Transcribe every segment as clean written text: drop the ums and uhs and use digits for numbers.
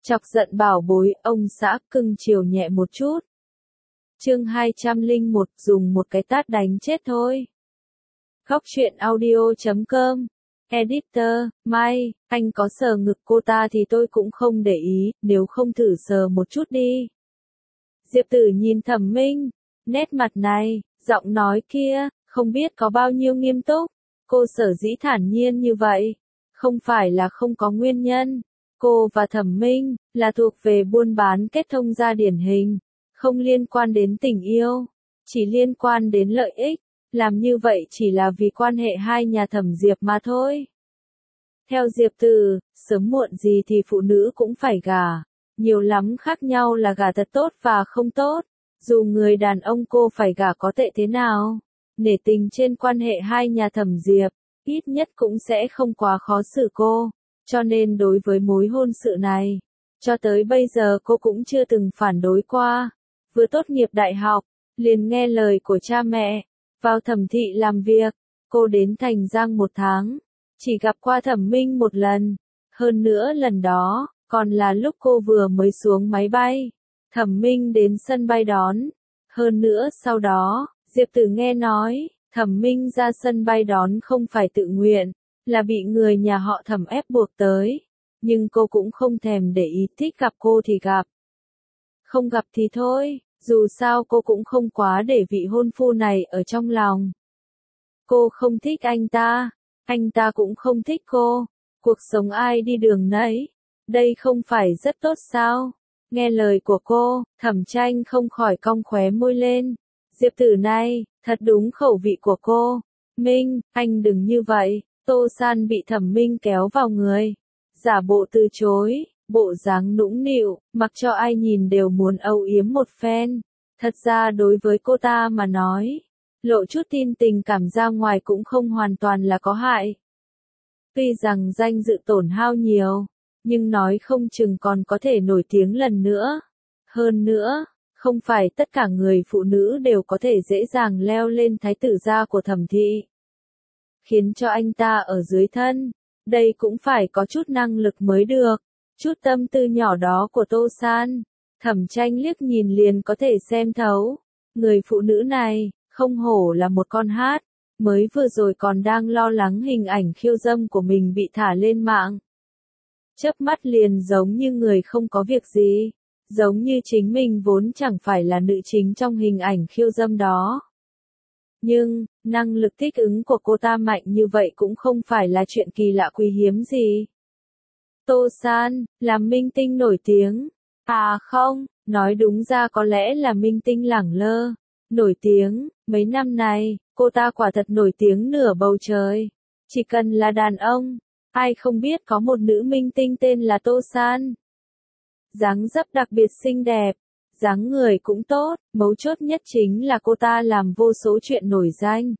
Chọc giận bảo bối, ông xã cưng chiều nhẹ một chút. Chương 201, dùng một cái tát đánh chết thôi. Góc truyện audio.com. Editor, Mai, anh có sờ ngực cô ta thì tôi cũng không để ý, nếu không thử sờ một chút đi. Diệp Tử nhìn Thẩm Minh, nét mặt này, giọng nói kia, không biết có bao nhiêu nghiêm túc. Cô sở dĩ thản nhiên như vậy, không phải là không có nguyên nhân. Cô và Thẩm Minh là thuộc về buôn bán kết thông gia điển hình, không liên quan đến tình yêu, chỉ liên quan đến lợi ích. Làm như vậy chỉ là vì quan hệ hai nhà Thẩm Diệp mà thôi. Theo Diệp Tử, sớm muộn gì thì phụ nữ cũng phải gả. Nhiều lắm khác nhau là gả thật tốt và không tốt. Dù người đàn ông cô phải gả có tệ thế nào, nể tình trên quan hệ hai nhà Thẩm Diệp, ít nhất cũng sẽ không quá khó xử cô. Cho nên đối với mối hôn sự này, cho tới bây giờ cô cũng chưa từng phản đối qua. Vừa tốt nghiệp đại học, liền nghe lời của cha mẹ, vào Thẩm thị làm việc. Cô đến Thành Giang 1 tháng, chỉ gặp qua Thẩm Minh một lần. Hơn nữa lần đó, còn là lúc cô vừa mới xuống máy bay. Thẩm Minh đến sân bay đón. Hơn nữa sau đó, Diệp Tử nghe nói, Thẩm Minh ra sân bay đón không phải tự nguyện, là bị người nhà họ Thẩm ép buộc tới. Nhưng cô cũng không thèm để ý, thích gặp cô thì gặp. Không gặp thì thôi, dù sao cô cũng không quá để vị hôn phu này ở trong lòng. Cô không thích anh ta cũng không thích cô. Cuộc sống ai đi đường nấy. Đây không phải rất tốt sao? Nghe lời của cô, Thẩm Tranh không khỏi cong khóe môi lên. Diệp Tử này, thật đúng khẩu vị của cô. Minh, anh đừng như vậy. Tô San bị Thẩm Minh kéo vào người, giả bộ từ chối, bộ dáng nũng nịu, mặc cho ai nhìn đều muốn âu yếm một phen. Thật ra đối với cô ta mà nói, lộ chút tin tình cảm ra ngoài cũng không hoàn toàn là có hại. Tuy rằng danh dự tổn hao nhiều, nhưng nói không chừng còn có thể nổi tiếng lần nữa. Hơn nữa, không phải tất cả người phụ nữ đều có thể dễ dàng leo lên thái tử gia của Thẩm thị. Khiến cho anh ta ở dưới thân, đây cũng phải có chút năng lực mới được. Chút tâm tư nhỏ đó của Tô San, Thẩm Tranh liếc nhìn liền có thể xem thấu. Người phụ nữ này, không hổ là một con hát, mới vừa rồi còn đang lo lắng hình ảnh khiêu dâm của mình bị thả lên mạng. Chớp mắt liền giống như người không có việc gì, giống như chính mình vốn chẳng phải là nữ chính trong hình ảnh khiêu dâm đó. Nhưng, năng lực thích ứng của cô ta mạnh như vậy cũng không phải là chuyện kỳ lạ quý hiếm gì. Tô San, là minh tinh nổi tiếng. À không, nói đúng ra có lẽ là minh tinh lẳng lơ. Nổi tiếng, mấy năm này, cô ta quả thật nổi tiếng nửa bầu trời. Chỉ cần là đàn ông, ai không biết có một nữ minh tinh tên là Tô San. Dáng dấp đặc biệt xinh đẹp. Dáng người cũng tốt, mấu chốt nhất chính là cô ta làm vô số chuyện nổi danh.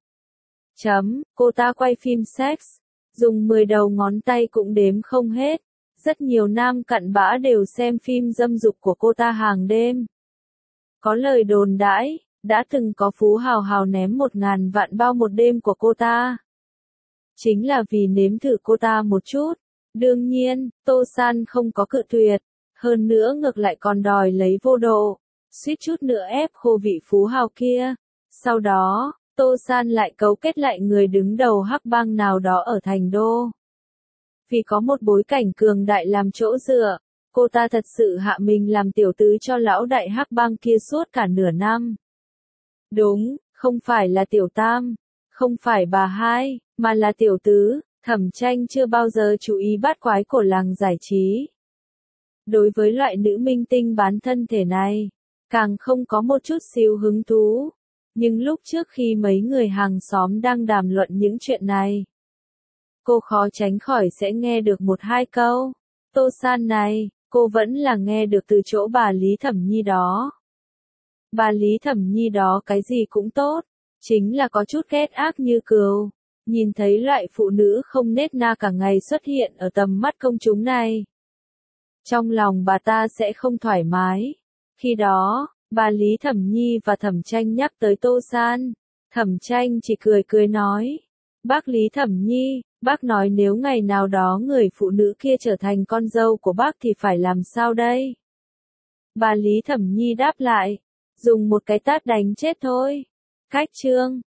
Cô ta quay phim sex, dùng 10 đầu ngón tay cũng đếm không hết. Rất nhiều nam cặn bã đều xem phim dâm dục của cô ta hàng đêm. Có lời đồn đãi, đã từng có phú hào hào ném 1.000 vạn bao một đêm của cô ta. Chính là vì nếm thử cô ta một chút. Đương nhiên, Tô San không có cự tuyệt. Hơn nữa ngược lại còn đòi lấy vô độ, suýt chút nữa ép khô vị phú hào kia. Sau đó, Tô San lại cấu kết lại người đứng đầu hắc bang nào đó ở Thành Đô. Vì có một bối cảnh cường đại làm chỗ dựa, cô ta thật sự hạ mình làm tiểu tứ cho lão đại hắc bang kia suốt cả nửa năm. Đúng, không phải là tiểu tam, không phải bà hai, mà là tiểu tứ. Thẩm Tranh chưa bao giờ chú ý bát quái của làng giải trí. Đối với loại nữ minh tinh bán thân thể này, càng không có một chút xíu hứng thú. Nhưng lúc trước khi mấy người hàng xóm đang đàm luận những chuyện này, cô khó tránh khỏi sẽ nghe được 1-2 câu. Tô San này, cô vẫn là nghe được từ chỗ bà Lý Thẩm Nhi đó. Bà Lý Thẩm Nhi đó cái gì cũng tốt, chính là có chút ghét ác như cừu. Nhìn thấy loại phụ nữ không nết na cả ngày xuất hiện ở tầm mắt công chúng này, trong lòng bà ta sẽ không thoải mái. Khi đó, bà Lý Thẩm Nhi và Thẩm Tranh nhắc tới Tô San. Thẩm Tranh chỉ cười cười nói. Bác Lý Thẩm Nhi, Bác nói nếu ngày nào đó người phụ nữ kia trở thành con dâu của bác thì phải làm sao đây? Bà Lý Thẩm Nhi đáp lại, dùng một cái tát đánh chết thôi. Khách trương.